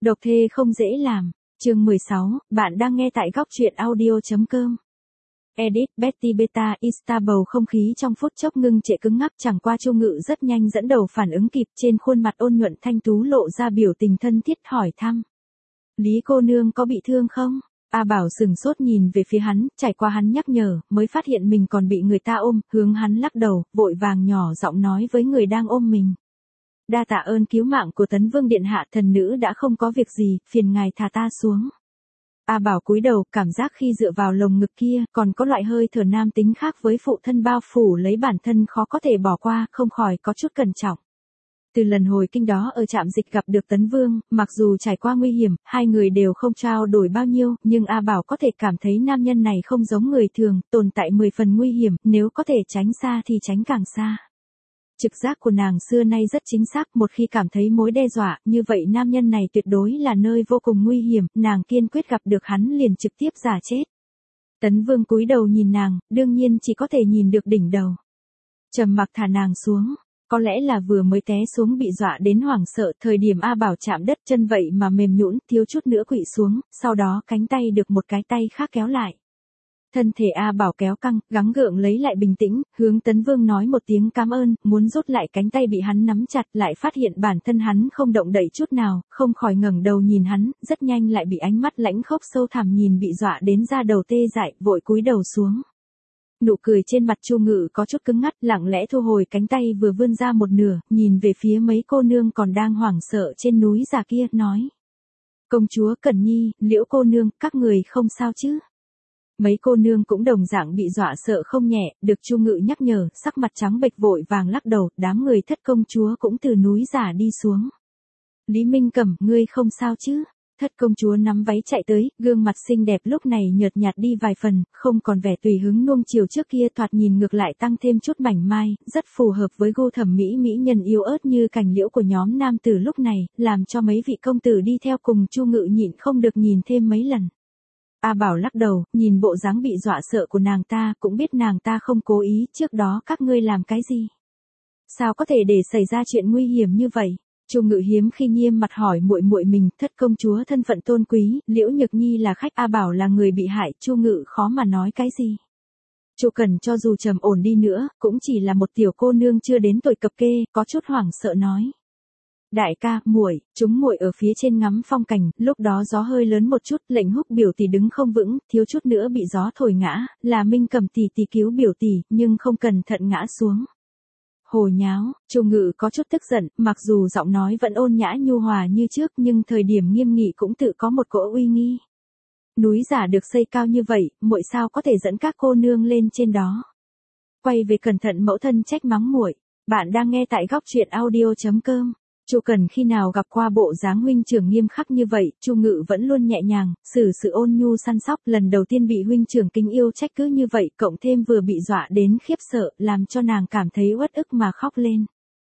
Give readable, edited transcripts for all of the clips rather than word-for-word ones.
Độc thê không dễ làm. Chương 16, bạn đang nghe tại góc truyện audio.com. Edit, Betty Beta, Insta bầu không khí trong phút chốc ngưng trệ cứng ngắc, chẳng qua Chu Ngự rất nhanh dẫn đầu phản ứng kịp, trên khuôn mặt ôn nhuận thanh tú lộ ra biểu tình thân thiết hỏi thăm. Lý cô nương có bị thương không? A Bảo sừng sốt nhìn về phía hắn, trải qua hắn nhắc nhở, mới phát hiện mình còn bị người ta ôm, hướng hắn lắc đầu, vội vàng nhỏ giọng nói với người đang ôm mình. Đa tạ ơn cứu mạng của Tấn Vương điện hạ, thần nữ đã không có việc gì, phiền ngài thả ta xuống. A Bảo cúi đầu, cảm giác khi dựa vào lồng ngực kia, còn có loại hơi thở nam tính khác với phụ thân bao phủ lấy bản thân khó có thể bỏ qua, không khỏi có chút cẩn trọng. Từ lần hồi kinh đó ở trạm dịch gặp được Tấn Vương, mặc dù trải qua nguy hiểm, hai người đều không trao đổi bao nhiêu, nhưng A Bảo có thể cảm thấy nam nhân này không giống người thường, tồn tại 10 phần nguy hiểm, nếu có thể tránh xa thì tránh càng xa. Trực giác của nàng xưa nay rất chính xác, một khi cảm thấy mối đe dọa, như vậy nam nhân này tuyệt đối là nơi vô cùng nguy hiểm, nàng kiên quyết gặp được hắn liền trực tiếp giả chết. Tấn Vương cúi đầu nhìn nàng, đương nhiên chỉ có thể nhìn được đỉnh đầu. Trầm mặc thả nàng xuống, có lẽ là vừa mới té xuống bị dọa đến hoảng sợ, thời điểm A Bảo chạm đất chân vậy mà mềm nhũn, thiếu chút nữa quỵ xuống, sau đó cánh tay được một cái tay khác kéo lại. Thân thể A Bảo kéo căng, gắng gượng lấy lại bình tĩnh, hướng Tấn Vương nói một tiếng cảm ơn, muốn rút lại cánh tay bị hắn nắm chặt, lại phát hiện bản thân hắn không động đậy chút nào, không khỏi ngẩng đầu nhìn hắn, rất nhanh lại bị ánh mắt lãnh khốc sâu thẳm nhìn bị dọa đến da đầu tê dại, vội cúi đầu xuống. Nụ cười trên mặt Chu Ngự có chút cứng ngắt, lặng lẽ thu hồi cánh tay vừa vươn ra một nửa, nhìn về phía mấy cô nương còn đang hoảng sợ trên núi già kia, nói. Công chúa Cẩn Nhi, Liễu cô nương, các người không sao chứ? Mấy cô nương cũng đồng dạng bị dọa sợ không nhẹ, được Chu Ngự nhắc nhở, sắc mặt trắng bệch vội vàng lắc đầu, đám người thất công chúa cũng từ núi giả đi xuống. Lý Minh Cẩm, ngươi không sao chứ? Thất công chúa nắm váy chạy tới, gương mặt xinh đẹp lúc này nhợt nhạt đi vài phần, không còn vẻ tùy hứng nuông chiều trước kia, thoạt nhìn ngược lại tăng thêm chút mảnh mai, rất phù hợp với gu thẩm mỹ mỹ nhân yếu ớt như cành liễu của nhóm nam tử lúc này, làm cho mấy vị công tử đi theo cùng Chu Ngự nhịn không được nhìn thêm mấy lần. A Bảo lắc đầu, nhìn bộ dáng bị dọa sợ của nàng ta, cũng biết nàng ta không cố ý, trước đó các ngươi làm cái gì? Sao có thể để xảy ra chuyện nguy hiểm như vậy? Chu Ngự hiếm khi nghiêm mặt hỏi muội muội mình, thất công chúa thân phận tôn quý, Liễu Nhược Nhi là khách, A Bảo là người bị hại, Chu Ngự khó mà nói cái gì. Chu Cần cho dù trầm ổn đi nữa, cũng chỉ là một tiểu cô nương chưa đến tuổi cập kê, có chút hoảng sợ nói. Đại ca, muội, chúng muội ở phía trên ngắm phong cảnh, lúc đó gió hơi lớn một chút, Lệnh Húc biểu tỷ đứng không vững, thiếu chút nữa bị gió thổi ngã, là Minh Cầm tỷ tỷ cứu biểu tỷ, nhưng không cẩn thận ngã xuống. Hồ nháo, Chu Ngự có chút tức giận, mặc dù giọng nói vẫn ôn nhã nhu hòa như trước, nhưng thời điểm nghiêm nghị cũng tự có một cỗ uy nghi. Núi giả được xây cao như vậy, muội sao có thể dẫn các cô nương lên trên đó? Quay về cẩn thận, mẫu thân trách mắng muội. Bạn đang nghe tại góc truyện audio.com. Chu Cần khi nào gặp qua bộ dáng huynh trưởng nghiêm khắc như vậy, Chu Ngự vẫn luôn nhẹ nhàng, xử sự ôn nhu săn sóc, lần đầu tiên bị huynh trưởng kính yêu trách cứ như vậy, cộng thêm vừa bị dọa đến khiếp sợ, làm cho nàng cảm thấy uất ức mà khóc lên.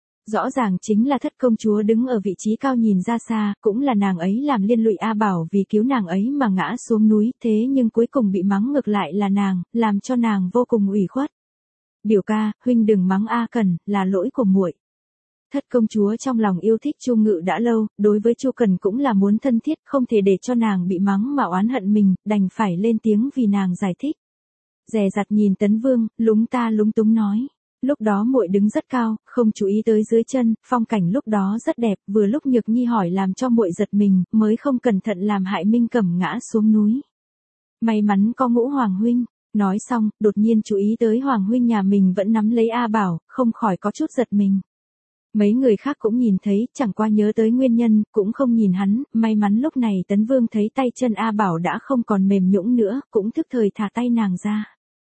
Rõ ràng chính là thất công chúa đứng ở vị trí cao nhìn ra xa, cũng là nàng ấy làm liên lụy A Bảo vì cứu nàng ấy mà ngã xuống núi, thế nhưng cuối cùng bị mắng ngược lại là nàng, làm cho nàng vô cùng ủy khuất. Biểu ca, huynh đừng mắng A Cần, là lỗi của muội. Thất công chúa trong lòng yêu thích Chu Ngự đã lâu, đối với Chu Cần cũng là muốn thân thiết, không thể để cho nàng bị mắng mà oán hận mình, đành phải lên tiếng vì nàng giải thích. Dè dặt nhìn Tấn Vương, lúng ta lúng túng nói. Lúc đó muội đứng rất cao, không chú ý tới dưới chân, phong cảnh lúc đó rất đẹp, vừa lúc Nhược Nhi hỏi làm cho muội giật mình, mới không cẩn thận làm hại Minh Cẩm ngã xuống núi. May mắn có Ngũ Hoàng huynh. Nói xong, đột nhiên chú ý tới Hoàng huynh nhà mình vẫn nắm lấy A Bảo, không khỏi có chút giật mình. Mấy người khác cũng nhìn thấy, chẳng qua nhớ tới nguyên nhân, cũng không nhìn hắn, may mắn lúc này Tấn Vương thấy tay chân A Bảo đã không còn mềm nhũn nữa, cũng thức thời thả tay nàng ra.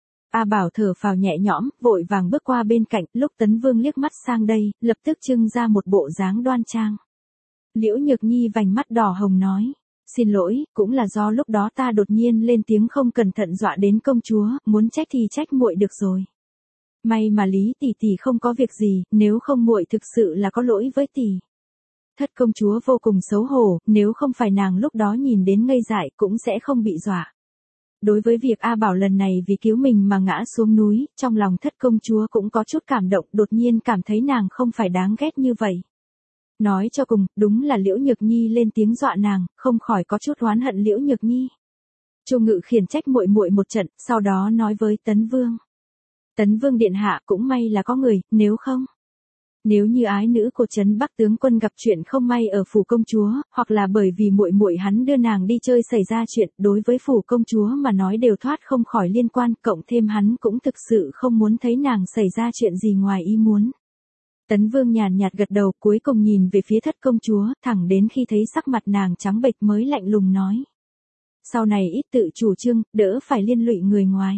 A Bảo thở phào nhẹ nhõm, vội vàng bước qua bên cạnh, lúc Tấn Vương liếc mắt sang đây, lập tức trưng ra một bộ dáng đoan trang. Liễu Nhược Nhi vành mắt đỏ hồng nói, xin lỗi, cũng là do lúc đó ta đột nhiên lên tiếng không cẩn thận dọa đến công chúa, muốn trách thì trách muội được rồi. May mà Lý tỷ tỷ không có việc gì, nếu không muội thực sự là có lỗi với tỷ. Thất công chúa vô cùng xấu hổ, nếu không phải nàng lúc đó nhìn đến ngây dại cũng sẽ không bị dọa. Đối với việc A Bảo lần này vì cứu mình mà ngã xuống núi, trong lòng thất công chúa cũng có chút cảm động, đột nhiên cảm thấy nàng không phải đáng ghét như vậy. Nói cho cùng, đúng là Liễu Nhược Nhi lên tiếng dọa nàng, không khỏi có chút oán hận Liễu Nhược Nhi. Chu Ngự khiển trách muội muội một trận, sau đó nói với Tấn Vương. Tấn Vương điện hạ, cũng may là có người, nếu không. Nếu như ái nữ của trấn Bắc tướng quân gặp chuyện không may ở phủ công chúa, hoặc là bởi vì muội muội hắn đưa nàng đi chơi xảy ra chuyện, đối với phủ công chúa mà nói đều thoát không khỏi liên quan, cộng thêm hắn cũng thực sự không muốn thấy nàng xảy ra chuyện gì ngoài ý muốn. Tấn Vương nhàn nhạt gật đầu, cuối cùng nhìn về phía Thất công chúa, thẳng đến khi thấy sắc mặt nàng trắng bệch mới lạnh lùng nói. Sau này ít tự chủ trương, đỡ phải liên lụy người ngoài.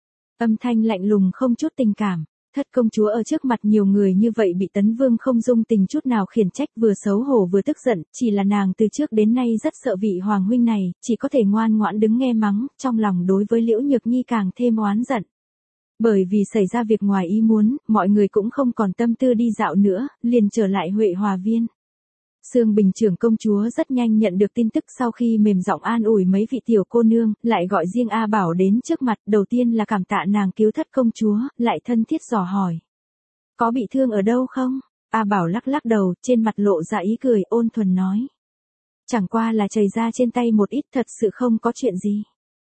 Âm thanh lạnh lùng không chút tình cảm. Thất công chúa ở trước mặt nhiều người như vậy bị Tấn Vương không dung tình chút nào khiển trách, vừa xấu hổ vừa tức giận, chỉ là nàng từ trước đến nay rất sợ vị hoàng huynh này, chỉ có thể ngoan ngoãn đứng nghe mắng, trong lòng đối với Liễu Nhược Nhi càng thêm oán giận. Bởi vì xảy ra việc ngoài ý muốn, mọi người cũng không còn tâm tư đi dạo nữa, liền trở lại Huệ Hòa Viên. Sương Bình trưởng công chúa rất nhanh nhận được tin tức, sau khi mềm giọng an ủi mấy vị tiểu cô nương, lại gọi riêng A Bảo đến trước mặt, đầu tiên là cảm tạ nàng cứu Thất công chúa, lại thân thiết dò hỏi. Có bị thương ở đâu không? A Bảo lắc lắc đầu, trên mặt lộ ra ý cười, ôn thuần nói. Chẳng qua là chảy ra trên tay một ít, thật sự không có chuyện gì.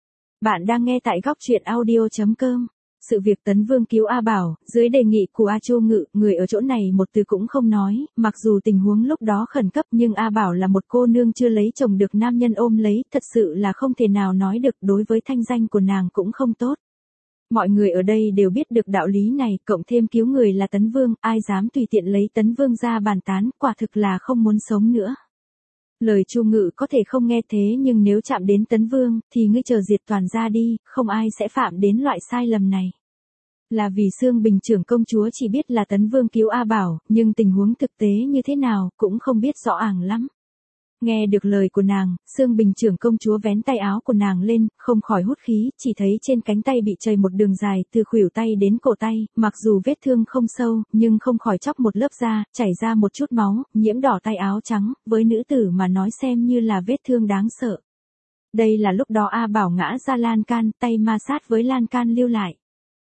Bạn đang nghe tại góc truyện audio.com. Sự việc Tấn Vương cứu A Bảo, dưới đề nghị của A Chu Ngự, người ở chỗ này một từ cũng không nói, mặc dù tình huống lúc đó khẩn cấp nhưng A Bảo là một cô nương chưa lấy chồng được nam nhân ôm lấy, thật sự là không thể nào nói được, đối với thanh danh của nàng cũng không tốt. Mọi người ở đây đều biết được đạo lý này, cộng thêm cứu người là Tấn Vương, ai dám tùy tiện lấy Tấn Vương ra bàn tán, quả thực là không muốn sống nữa. Lời Chu Ngự có thể không nghe thế nhưng nếu chạm đến Tấn Vương, thì ngươi chờ diệt toàn ra đi, không ai sẽ phạm đến loại sai lầm này. Là vì Sương Bình trưởng công chúa chỉ biết là Tấn Vương cứu A Bảo, nhưng tình huống thực tế như thế nào, cũng không biết rõ ảng lắm. Nghe được lời của nàng, Sương Bình trưởng công chúa vén tay áo của nàng lên, không khỏi hút khí, chỉ thấy trên cánh tay bị chảy một đường dài từ khuỷu tay đến cổ tay, mặc dù vết thương không sâu, nhưng không khỏi chóc một lớp da, chảy ra một chút máu, nhiễm đỏ tay áo trắng, với nữ tử mà nói xem như là vết thương đáng sợ. Đây là lúc đó A Bảo ngã ra lan can, tay ma sát với lan can lưu lại.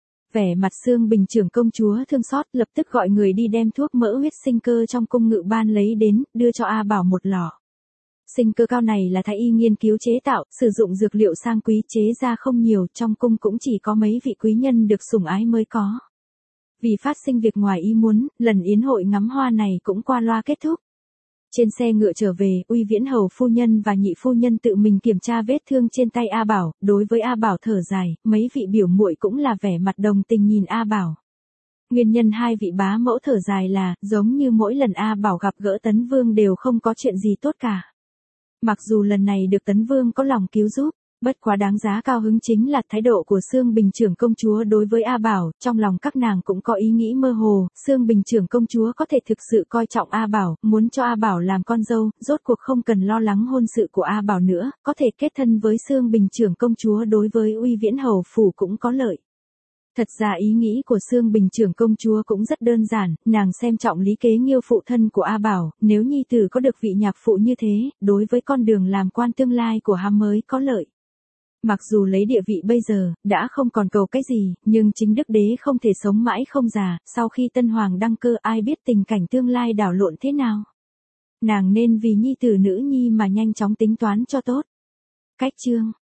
Vẻ mặt Sương Bình trưởng công chúa thương xót, lập tức gọi người đi đem thuốc mỡ huyết sinh cơ trong cung ngự ban lấy đến, đưa cho A Bảo một lọ. Sinh cơ cao này là Thái y nghiên cứu chế tạo, sử dụng dược liệu sang quý chế ra không nhiều, trong cung cũng chỉ có mấy vị quý nhân được sủng ái mới có. Vì phát sinh việc ngoài ý muốn, lần yến hội ngắm hoa này cũng qua loa kết thúc. Trên xe ngựa trở về, Uy Viễn hầu phu nhân và nhị phu nhân tự mình kiểm tra vết thương trên tay A Bảo, đối với A Bảo thở dài, mấy vị biểu muội cũng là vẻ mặt đồng tình nhìn A Bảo. Nguyên nhân hai vị bá mẫu thở dài là, giống như mỗi lần A Bảo gặp gỡ Tấn Vương đều không có chuyện gì tốt cả. Mặc dù lần này được Tấn Vương có lòng cứu giúp, bất quá đáng giá cao hứng chính là thái độ của Sương Bình trưởng công chúa đối với A Bảo, trong lòng các nàng cũng có ý nghĩ mơ hồ, Sương Bình trưởng công chúa có thể thực sự coi trọng A Bảo, muốn cho A Bảo làm con dâu, rốt cuộc không cần lo lắng hôn sự của A Bảo nữa, có thể kết thân với Sương Bình trưởng công chúa đối với Uy Viễn hầu phủ cũng có lợi. Thật ra ý nghĩ của Sương Bình trưởng công chúa cũng rất đơn giản, nàng xem trọng Lý Kế Nghiêu phụ thân của A Bảo, nếu nhi tử có được vị nhạc phụ như thế, đối với con đường làm quan tương lai của hắn mới có lợi. Mặc dù lấy địa vị bây giờ, đã không còn cầu cái gì, nhưng chính đức đế không thể sống mãi không già, sau khi tân hoàng đăng cơ ai biết tình cảnh tương lai đảo lộn thế nào. Nàng nên vì nhi tử nữ nhi mà nhanh chóng tính toán cho tốt. Cách chương